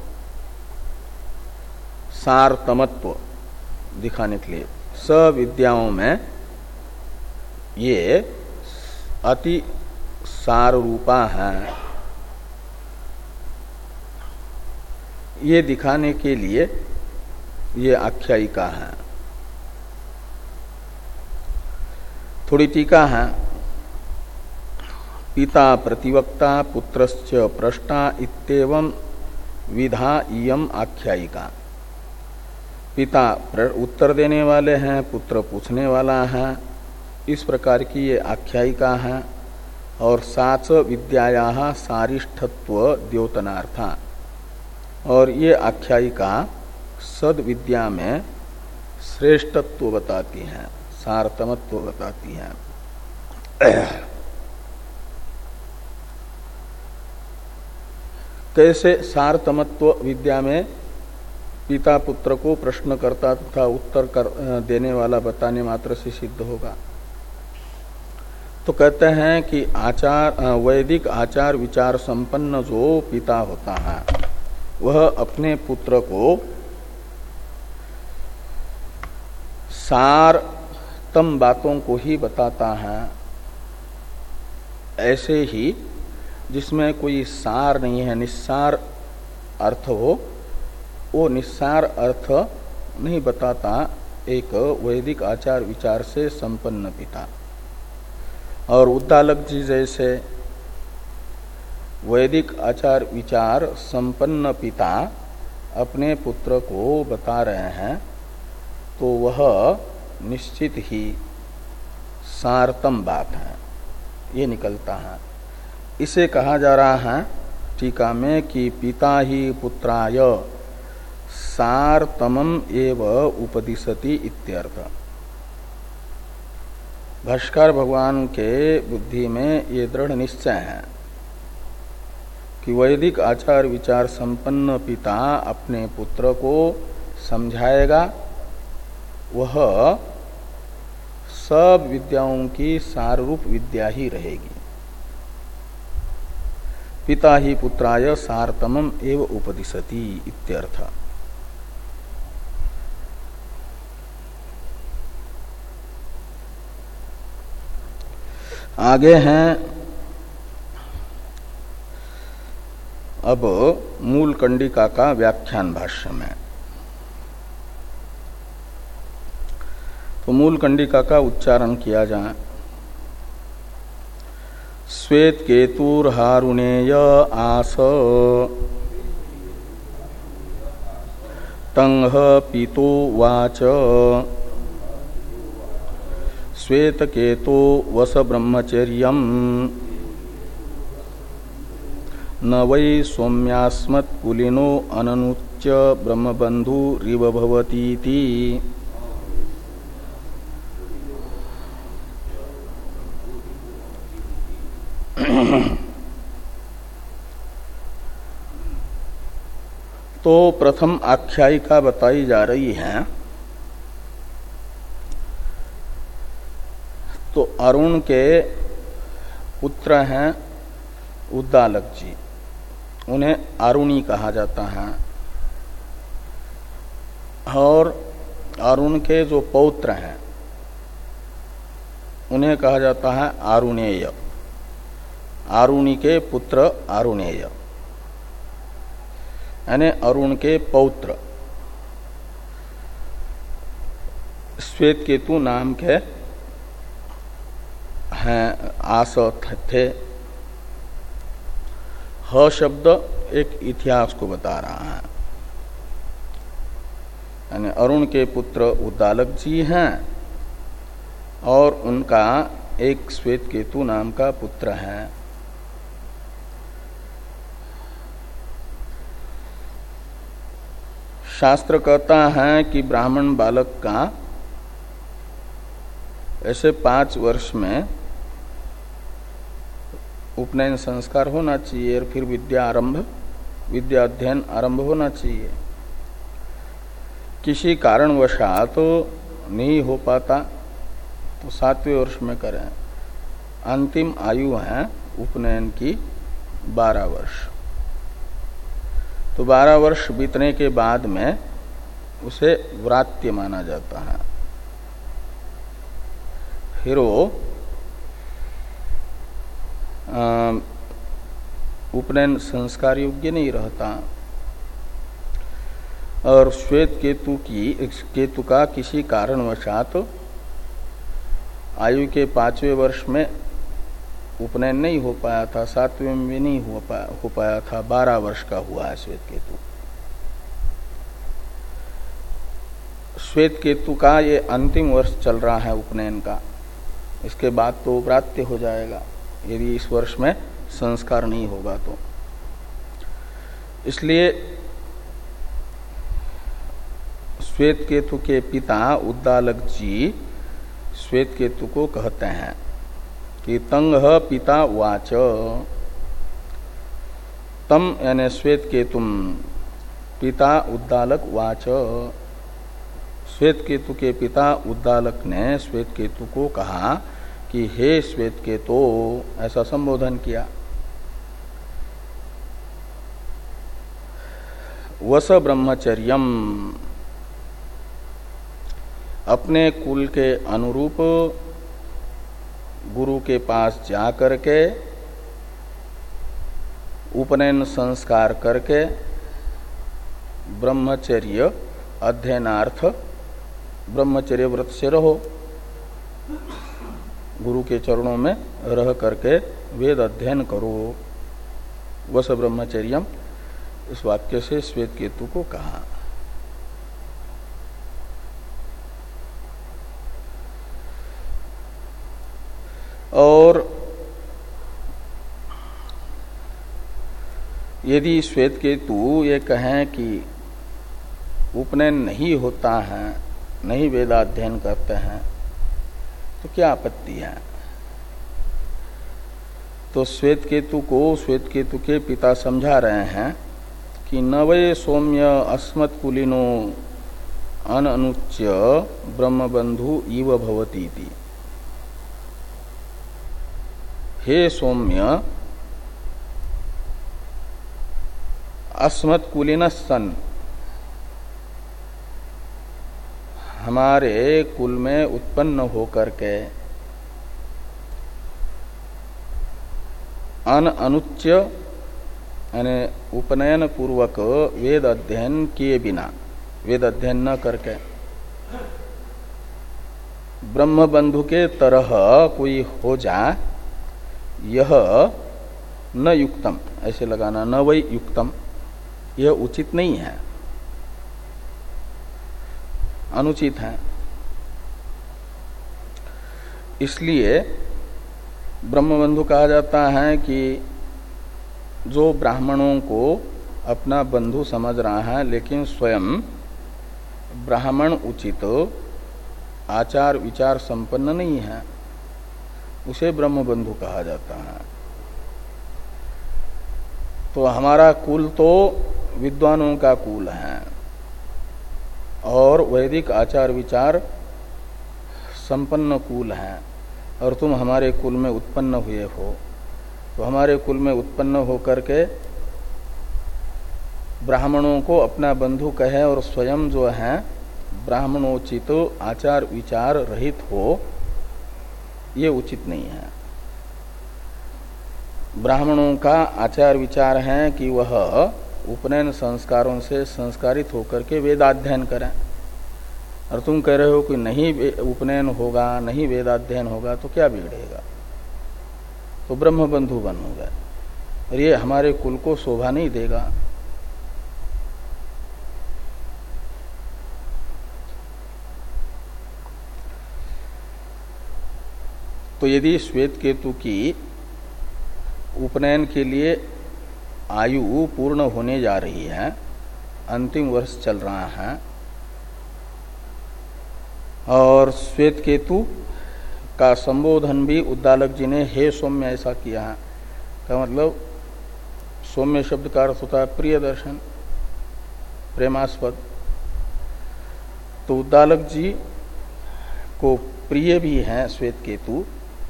सारतमत्व दिखाने के लिए सब विद्याओं में ये अति सार रूपा है, ये दिखाने के लिए ये आख्यायिका है। थोड़ी टीका है। पिता प्रतिवक्ता पुत्रश्च प्रश्ना इत्येवं विधा इयम आख्यायिका। पिता उत्तर देने वाले हैं, पुत्र पूछने वाला है, इस प्रकार की ये आख्यायिका है। और साच विद्याया सारिष्ठत्व द्योतनार्था, और ये आख्यायिका सद विद्या में श्रेष्ठत्व बताती है, सारतमत्व बताती है। कैसे सारतमत्व विद्या में पिता पुत्र को प्रश्नकर्ता तथा उत्तर कर देने वाला बताने मात्र से सिद्ध होगा? तो कहते हैं कि आचार वैदिक आचार विचार संपन्न जो पिता होता है वह अपने पुत्र को सारतम बातों को ही बताता है। ऐसे ही जिसमें कोई सार नहीं है, निस्सार अर्थ हो, वो निस्सार अर्थ नहीं बताता एक वैदिक आचार विचार से संपन्न पिता। और उद्दालक जी जैसे वैदिक आचार विचार संपन्न पिता अपने पुत्र को बता रहे हैं, तो वह निश्चित ही सारतम बात है, ये निकलता है। इसे कहा जा रहा है टीका में कि पिता ही पुत्राय सारतमम एव उपदिशति इत्यर्थ। भाष्कर भगवान के बुद्धि में ये दृढ़ निश्चय है कि वैदिक आचार विचार संपन्न पिता अपने पुत्र को समझाएगा, वह सब विद्याओं की साररूप विद्या ही रहेगी। पिता ही पुत्राय सारतमम एव उपदिशति इत्यर्थ। आगे हैं अब मूल कंडिका का व्याख्यान भाष्य में। तो मूल कंडिका का उच्चारण किया जाए। श्वेत केतुर्हारुणेय आस तंह पीतो वाच श्वेत केतो वस ब्रह्मचर्यम न वै सौम्यास्मत्कुलिनो अननुच्च ब्रह्मबंधु रिव भवतीति। तो प्रथम आख्यायिका बताई जा रही है। तो अरुण के पुत्र हैं उद्दालक जी, उन्हें अरुणी कहा जाता है। और अरुण के जो पौत्र हैं उन्हें कहा जाता है आरुणेय। आरुणी के पुत्र आरुणेय, यानी अरुण के पौत्र श्वेत केतु नाम के हैं, आस थे। ह शब्द एक इतिहास को बता रहा है, यानी अरुण के पुत्र उद्दालक जी हैं और उनका एक श्वेत केतु नाम का पुत्र है। शास्त्र कहता है कि ब्राह्मण बालक का ऐसे पांच वर्ष में उपनयन संस्कार होना चाहिए और फिर विद्या आरंभ विद्या अध्ययन आरंभ होना चाहिए। किसी कारणवशात तो नहीं हो पाता तो सातवें वर्ष में करें। अंतिम आयु है उपनयन की बारह वर्ष। तो बारह वर्ष बीतने के बाद में उसे व्रात्य माना जाता है। फिर वो उपनयन संस्कार योग्य नहीं रहता। और श्वेत केतु की केतु का किसी कारणवशात आयु के पांचवें वर्ष में उपनयन नहीं हो पाया था, सातवें में नहीं हो पाया, हो पाया था, बारह वर्ष का हुआ है श्वेत केतु। श्वेत केतु का ये अंतिम वर्ष चल रहा है उपनयन का। इसके बाद तो व्रात्य हो जाएगा यदि इस वर्ष में संस्कार नहीं होगा तो। इसलिए श्वेत केतु के पिता उद्दालक जी श्वेत केतु को कहते हैं कि तंग पिता वाच, तम यानी श्वेत केतुम पिता उद्दालक वाच। श्वेत केतु के पिता उद्दालक ने श्वेत केतु को कहा कि हे श्वेत केतु, ऐसा संबोधन किया। वस ब्रह्मचर्यम, अपने कुल के अनुरूप गुरु के पास जा करके उपनयन संस्कार करके ब्रह्मचर्य अध्ययनार्थ ब्रह्मचर्य व्रत से रहो। गुरु के चरणों में रह करके वेद अध्ययन करो। वस ब्रह्मचर्यम, इस वाक्य से श्वेत केतु को कहा। और यदि श्वेत केतु ये कहें कि उपनयन नहीं होता है, नहीं वेदाध्ययन करते हैं, तो क्या आपत्ति है? तो श्वेत केतु को श्वेत केतु के पिता समझा रहे हैं कि न वै सौम्य अस्मत्कुलिनो अननुच्य ब्रह्मबंधु इव भवती थी। हे सौम्य, अस्मत्कुलिन सन, हमारे कुल में उत्पन्न होकर के अन अनुच्य यानी उपनयन पूर्वक वेद अध्ययन किए बिना, वेद अध्ययन न करके ब्रह्म बंधु के तरह कोई हो जाए, यह न युक्तम, ऐसे लगाना, न वै युक्तम, यह उचित नहीं है, अनुचित है। इसलिए ब्रह्मबंधु कहा जाता है कि जो ब्राह्मणों को अपना बंधु समझ रहा है लेकिन स्वयं ब्राह्मण उचित आचार विचार संपन्न नहीं है, उसे ब्रह्मबंधु कहा जाता है। तो हमारा कुल तो विद्वानों का कुल है और वैदिक आचार विचार संपन्न कुल है, और तुम हमारे कुल में उत्पन्न हुए हो, तो हमारे कुल में उत्पन्न होकर के ब्राह्मणों को अपना बंधु कहे और स्वयं जो है ब्राह्मणोचित आचार विचार रहित हो, ये उचित नहीं है। ब्राह्मणों का आचार विचार है कि वह उपनयन संस्कारों से संस्कारित होकर के वेदाध्ययन करें, और तुम कह रहे हो कि नहीं उपनयन होगा, नहीं वेदाध्ययन होगा, तो क्या बिगड़ेगा? तो ब्रह्मबंधु बनोगे, और ये हमारे कुल को शोभा नहीं देगा। तो यदि श्वेत केतु की उपनयन के लिए आयु पूर्ण होने जा रही है अंतिम वर्ष चल रहा है और श्वेत केतु का संबोधन भी उद्दालक जी ने हे सौम्य ऐसा किया है। का मतलब सौम्य शब्द का अर्थ होता है प्रिय दर्शन, प्रेमास्पद। तो उद्दालक जी को प्रिय भी हैं श्वेत केतु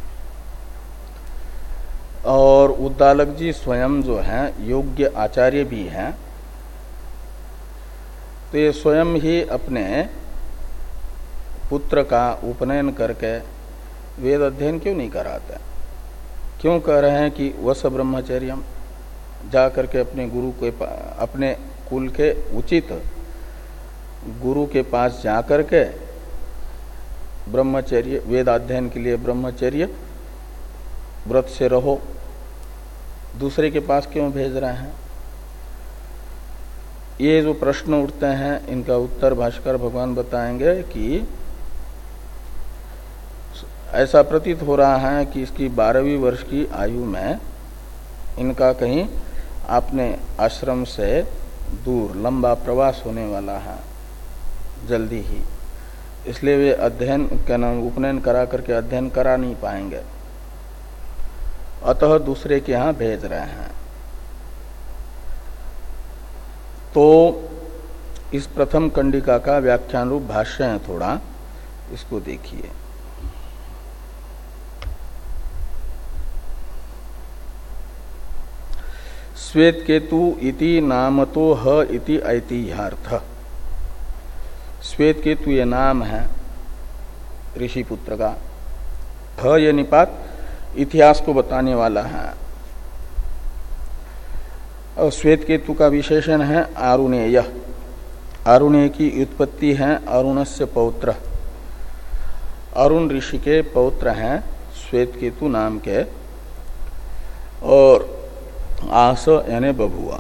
और उद्दालक जी स्वयं जो हैं योग्य आचार्य भी हैं। तो ये स्वयं ही अपने पुत्र का उपनयन करके वेद अध्ययन क्यों नहीं कराते? क्यों कह रहे हैं कि वस ब्रह्मचर्यम, जा करके अपने गुरु के अपने कुल के उचित गुरु के पास जा करके ब्रह्मचर्य वेदाध्ययन के लिए ब्रह्मचर्य व्रत से रहो, दूसरे के पास क्यों भेज रहे हैं? ये जो प्रश्न उठते हैं इनका उत्तर भाष्कर भगवान बताएंगे कि ऐसा प्रतीत हो रहा है कि इसकी बारहवीं वर्ष की आयु में इनका कहीं अपने आश्रम से दूर लंबा प्रवास होने वाला है जल्दी ही, इसलिए वे अध्ययन क्या नाम उपनयन करा करके अध्ययन करा नहीं पाएंगे, अतः दूसरे के यहाँ भेज रहे हैं। तो इस प्रथम कंडिका का व्याख्यान रूप भाष्य है, थोड़ा इसको देखिए। श्वेत केतु इति नामतो ह इति ऐतिह्यार्थ। श्वेत केतु ये नाम है ऋषि पुत्र का, ह ये निपात इतिहास को बताने वाला है और श्वेत केतु का विशेषण है आरुणेय। आरुणेय की उत्पत्ति है अरुणस्य पौत्र, अरुण ऋषि के पौत्र हैं श्वेत केतु नाम के। और आस यानी बभुआ।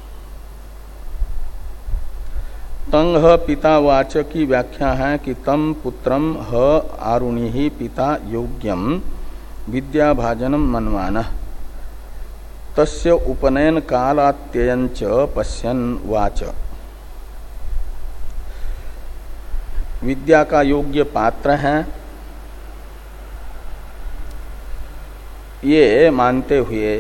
तंग पिता वाचक की व्याख्या है कि तम पुत्रम ह आरुणि ही पिता योग्यम विद्याभाजनम मनमान तस्य उपनयन कालात्ययंच पश्यन वाच। विद्या का योग्य पात्र हैं ये मानते हुए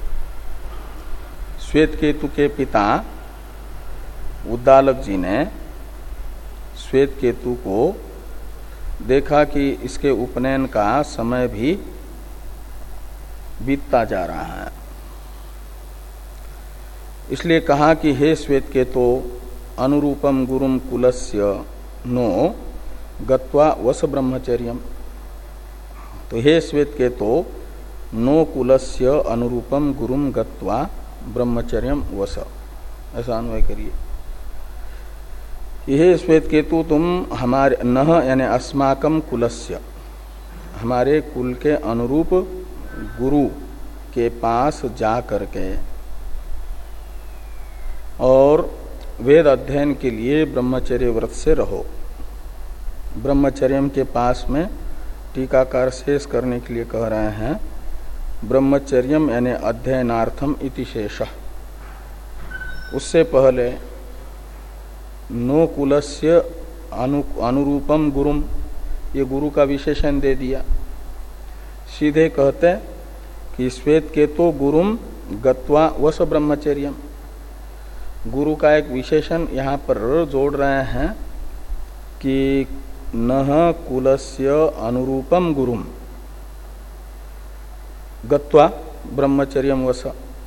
श्वेत केतु के पिता उद्दालक जी ने श्वेत केतु को देखा कि इसके उपनयन का समय भी बीतता जा रहा है, इसलिए कहा कि हे श्वेत केतु अनुरूपम गुरुम कुलस्य नो गत्वा वस ब्रह्मचर्यम। तो हे श्वेत केतु नो कुलस्य अनुरूपम गुरुम गत्वा ब्रह्मचर्यम वस, ऐसा अन्वय करिए। यह श्वेत केतु तुम हमारे नह यानी अस्माकम कुलस्य, हमारे कुल के अनुरूप गुरु के पास जा करके और वेद अध्ययन के लिए ब्रह्मचर्य व्रत से रहो। ब्रह्मचर्यम के पास में टीकाकार शेष करने के लिए कह रहे हैं ब्रह्मचर्यम यानी अध्ययनार्थम इति शेषः। उससे पहले नो कुलस्य अनु, अनुरूपम गुरुम, ये गुरु का विशेषण दे दिया। सीधे कहते कि श्वेत केतु गुरुम गत्वा वस ब्रह्मचर्यम, गुरु का एक विशेषण यहाँ पर जोड़ रहे हैं कि नह कुलस्य अनुरूपम गुरुम गत्वा ब्रह्मचर्यम वस।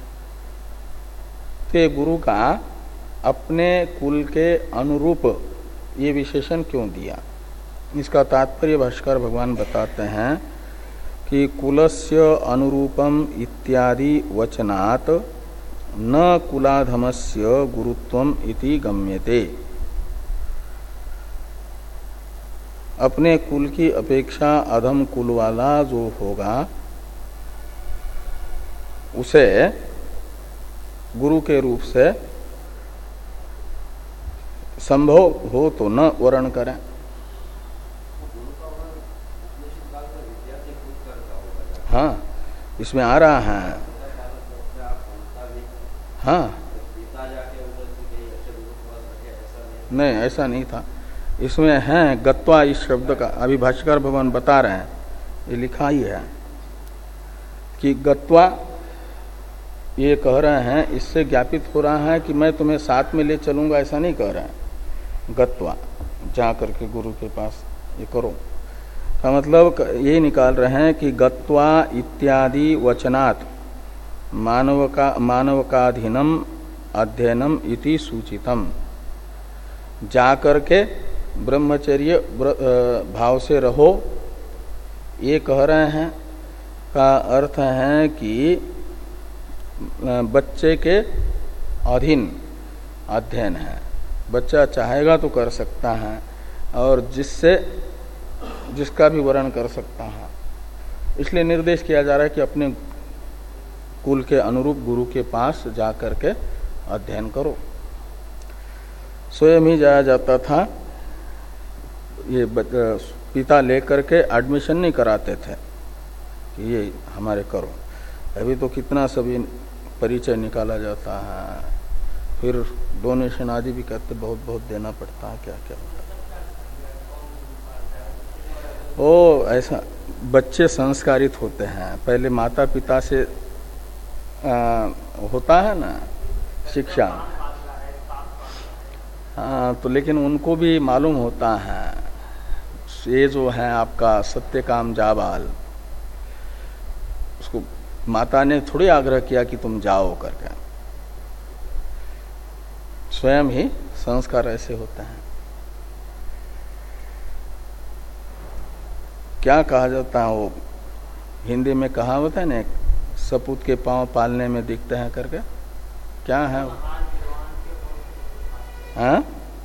ते गुरु का अपने कुल के अनुरूप ये विशेषण क्यों दिया? इसका तात्पर्य भाष्कर भगवान बताते हैं कि कुलस्य अनुरूपम इत्यादि वचनात् न कुलाधमस्य गुरुत्वम इति गम्यते। अपने कुल की अपेक्षा अधम कुल वाला जो होगा उसे गुरु के रूप से संभव हो तो न वर्ण करें। हाँ, इसमें आ रहा है। हाँ नहीं, ऐसा नहीं था। इसमें है गत्वा इस शब्द का, अभी भाष्यकार भगवान बता रहे हैं, ये लिखा ही है कि गत्वा, ये कह रहे हैं, इससे ज्ञापित हो रहा है कि मैं तुम्हें साथ में ले चलूंगा, ऐसा नहीं कह रहे हैं। गत्वा, जा करके गुरु के पास ये करो का मतलब ये निकाल रहे हैं कि गत्वा इत्यादि वचनात् मानवका मानवकाधीनम अध्ययनम इति सूचितम, जाकर के ब्रह्मचर्य भाव से रहो, ये कह रहे हैं। का अर्थ है कि बच्चे के अधीन अध्ययन है, बच्चा चाहेगा तो कर सकता है और जिससे जिसका भी वर्ण कर सकता है। इसलिए निर्देश किया जा रहा है कि अपने कुल के अनुरूप गुरु के पास जा करके अध्ययन करो। स्वयं ही जाया जाता था, ये पिता लेकर के एडमिशन नहीं कराते थे कि ये हमारे करो। अभी तो कितना सभी परिचय निकाला जाता है, फिर डोनेशन आदि भी करते, बहुत बहुत देना पड़ता है, क्या क्या होता है। ओ ऐसा बच्चे संस्कारित होते हैं, पहले माता पिता से आ, होता है ना शिक्षा, हाँ, तो लेकिन उनको भी मालूम होता है, ये जो है आपका सत्यकाम जाबाल, उसको माता ने थोड़ी आग्रह किया कि तुम जाओ करके, स्वयं ही संस्कार ऐसे होते हैं। क्या कहा जाता है, वो हिंदी में कहावत है ना, सपूत के पांव पालने में दिखते हैं करके, क्या है वो? हाँ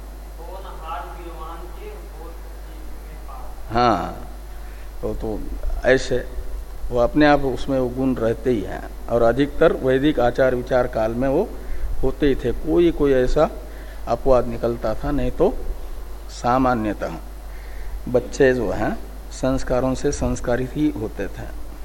हाँ, तो, तो ऐसे वो अपने आप उसमें वो गुण रहते ही हैं, और अधिकतर वैदिक आचार विचार काल में वो होते ही थे। कोई कोई ऐसा अपवाद निकलता था, नहीं तो सामान्यतः बच्चे जो हैं संस्कारों से संस्कारित ही होते थे।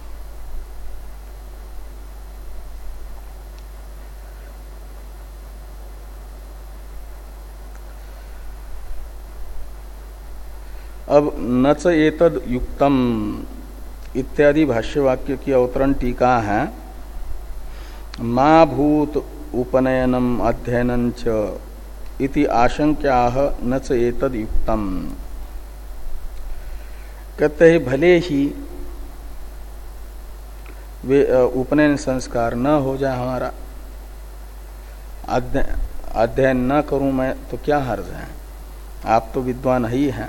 अब नच एतद युक्तम इत्यादि भाष्यवाक्य की अवतरण टीका है। मा भूत उपनयनम अध्ययनं च इति आशंक्याह नच एतद युक्तम। कहते हैं भले ही वे उपनयन संस्कार न हो जाए, हमारा अध्ययन न करूं मैं तो क्या हर्ज है, आप तो विद्वान ही हैं।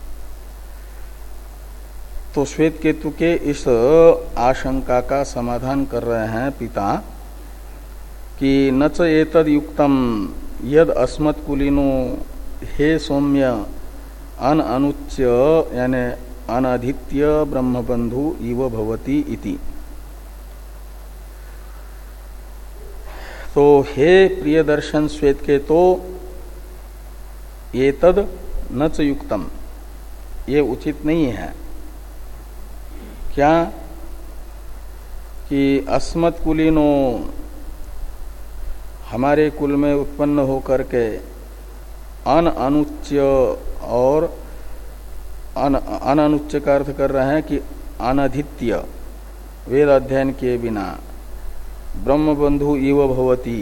तो श्वेत केतु के इस आशंका का समाधान कर रहे हैं पिता कि न च एतद युक्तम यद अस्मत्कुलिनो हे सौम्य अन अनुच्य यानी अनधित्य ब्रह्मबंधु इव भवति इति। तो हे प्रिय दर्शन श्वेत के, तो एतद न च युक्तम, ये उचित नहीं है। क्या कि अस्मत्कुलिनो, हमारे कुल में उत्पन्न होकर के अन अनुच्य, और अन अनुच्य का अर्थ कर रहे हैं कि अनधित्य, वेद अध्ययन किए बिना, ब्रह्मबंधु इव भवति।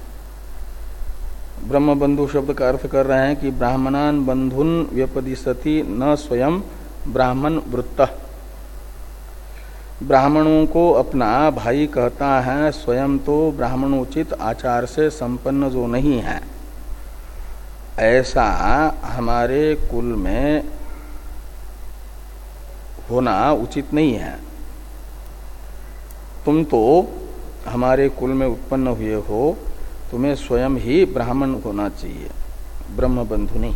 ब्रह्मबंधु शब्द का अर्थ कर रहे हैं कि ब्राह्मणान बंधुन व्यपदिशति न स्वयं ब्राह्मण वृत्तः, ब्राह्मणों को अपना भाई कहता है, स्वयं तो ब्राह्मणोचित आचार से संपन्न जो नहीं है, ऐसा हमारे कुल में होना उचित नहीं है। तुम तो हमारे कुल में उत्पन्न हुए हो, तुम्हें स्वयं ही ब्राह्मण होना चाहिए, ब्रह्मबंधु नहीं।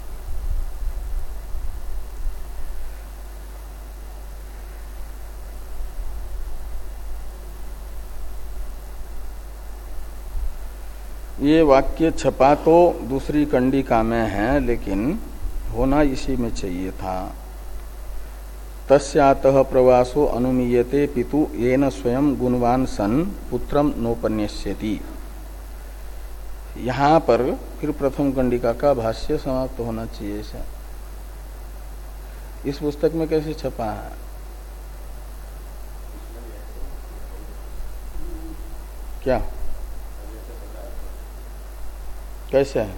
ये वाक्य छपा तो दूसरी कंडिका में है, लेकिन होना इसी में चाहिए था। तस्यातः प्रवासो अनुमीयते पितु येन स्वयं गुणवान सन पुत्रम नोपन्यस्यति। यहां पर फिर प्रथम कंडिका का भाष्य समाप्त होना चाहिए। ऐसा इस पुस्तक में कैसे छपा है? क्या कैसे है?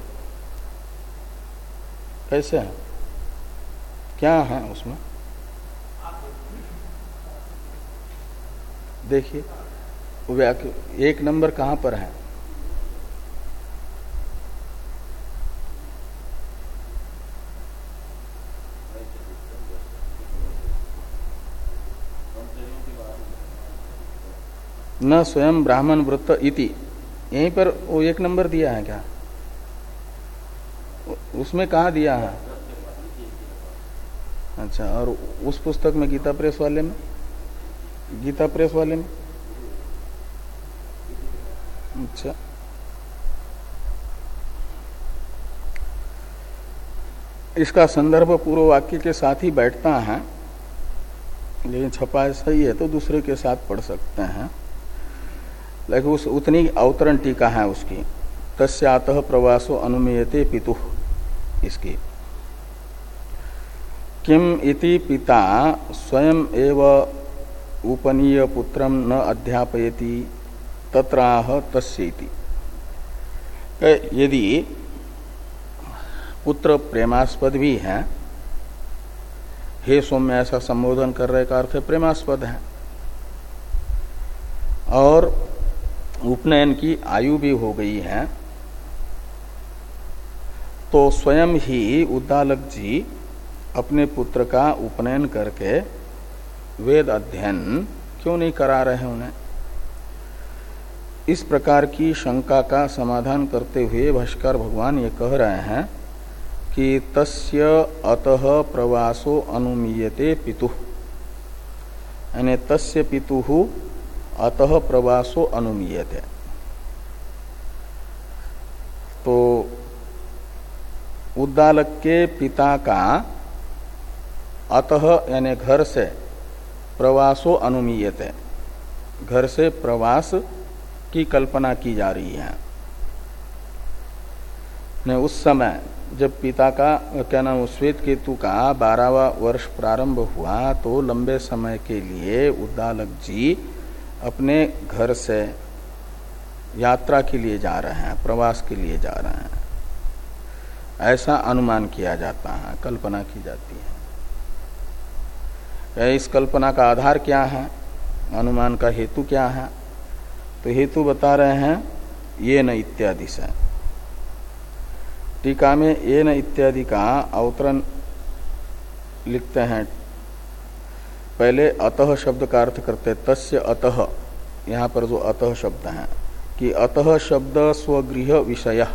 कैसे है? क्या है उसमें? देखिए एक नंबर कहां पर है? न स्वयं ब्राह्मण वृत्त इति, यहीं पर वो एक नंबर दिया है क्या? उसमें कहा दिया है? अच्छा, और उस पुस्तक में गीता प्रेस वाले में? गीता प्रेस वाले में? अच्छा, इसका संदर्भ पूर्व वाक्य के साथ ही बैठता है, लेकिन छपा सही है तो दूसरे के साथ पढ़ सकते हैं। लेकिन उस उतनी अवतरण टीका है उसकी, तस्यातः प्रवासो अनुमीयते पितुः, इसकी किम इति पिता स्वयं एव उपनीय पुत्रम न अध्यापयति तत्राह तस्येति। यदि पुत्र प्रेमास्पद भी है, हे सौम्य ऐसा संबोधन कर रहे का अर्थ प्रेमास्पद है, और उपनयन की आयु भी हो गई है, तो स्वयं ही उद्दालक जी अपने पुत्र का उपनयन करके वेद अध्ययन क्यों नहीं करा रहे उन्हें? इस प्रकार की शंका का समाधान करते हुए भाष्कर भगवान ये कह रहे हैं कि तस्य अतः प्रवासो अनुमीयते पितुः, यानी तस्य पितुः अतः प्रवासो अनुमीयते। तो उद्दालक के पिता का अतः यानी घर से प्रवासो अनुमीयते, घर से प्रवास की कल्पना की जा रही है। ने उस समय जब पिता का क्या नाम श्वेत केतु का बारहवां वर्ष प्रारंभ हुआ, तो लंबे समय के लिए उद्दालक जी अपने घर से यात्रा के लिए जा रहे हैं, प्रवास के लिए जा रहे हैं, ऐसा अनुमान किया जाता है, कल्पना की जाती है। इस कल्पना का आधार क्या है, अनुमान का हेतु क्या है? तो हेतु बता रहे हैं ये न इत्यादि से। टीका में ये न इत्यादि का अवतरण लिखते हैं। पहले अतः शब्द का अर्थ करते, तस्य अतः, यहाँ पर जो अतः शब्द है कि अतः शब्द स्वगृह विषय,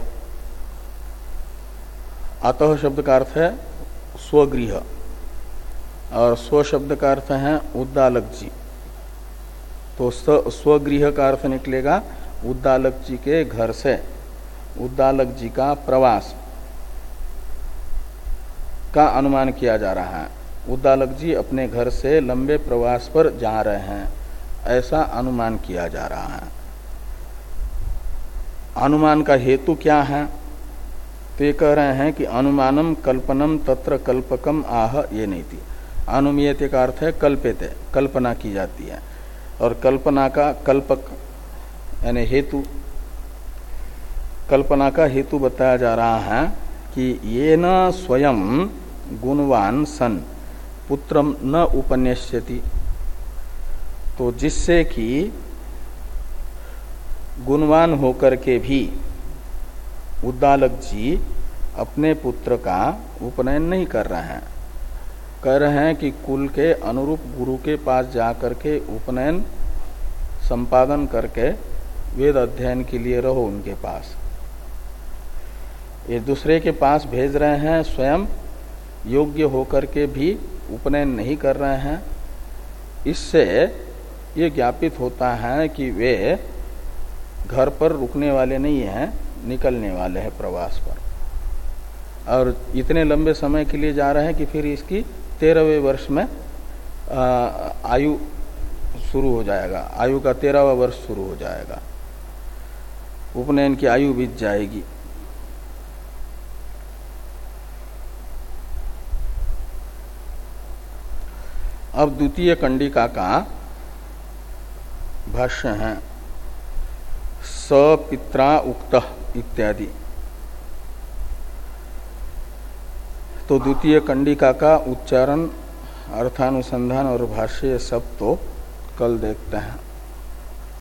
अतः शब्द का अर्थ है स्वगृह, और स्व शब्द का अर्थ है उद्दालक जी। तो स्वगृह का अर्थ निकलेगा उद्दालक जी के घर से उद्दालक जी का प्रवास का अनुमान किया जा रहा है। उद्दालक जी अपने घर से लंबे प्रवास पर जा रहे हैं, ऐसा अनुमान किया जा रहा है। अनुमान का हेतु क्या है? तो ये कह रहे हैं कि अनुमानम कल्पनम तत्र कल्पकम आह ये नहीं थी। अनुमीयते का अर्थ है कल्पित, कल्पना की जाती है, और कल्पना का कल्पक यानी हेतु, कल्पना का हेतु बताया जा रहा है कि ये न स्वयं गुणवान सन पुत्रम न उपन्यस्यति। तो जिससे कि गुणवान होकर के भी उद्दालक जी अपने पुत्र का उपनयन नहीं कर रहे हैं, कह रहे हैं कि कुल के अनुरूप गुरु के पास जाकर के उपनयन संपादन करके वेद अध्ययन के लिए रहो उनके पास। ये दूसरे के पास भेज रहे हैं, स्वयं योग्य होकर के भी उपनयन नहीं कर रहे हैं। इससे ये ज्ञापित होता है कि वे घर पर रुकने वाले नहीं हैं, निकलने वाले हैं प्रवास पर, और इतने लंबे समय के लिए जा रहे हैं कि फिर इसकी तेरहवें वर्ष में आयु शुरू हो जाएगा, आयु का तेरहवां वर्ष शुरू हो जाएगा। उपनयन की आयु बीत जाएगी। अब द्वितीय कंडिका का भाष्य है सपित्रा उक्तः इत्यादि। तो द्वितीय कंडिका का उच्चारण, अर्थानुसंधान और भाष्य सब तो कल देखते हैं।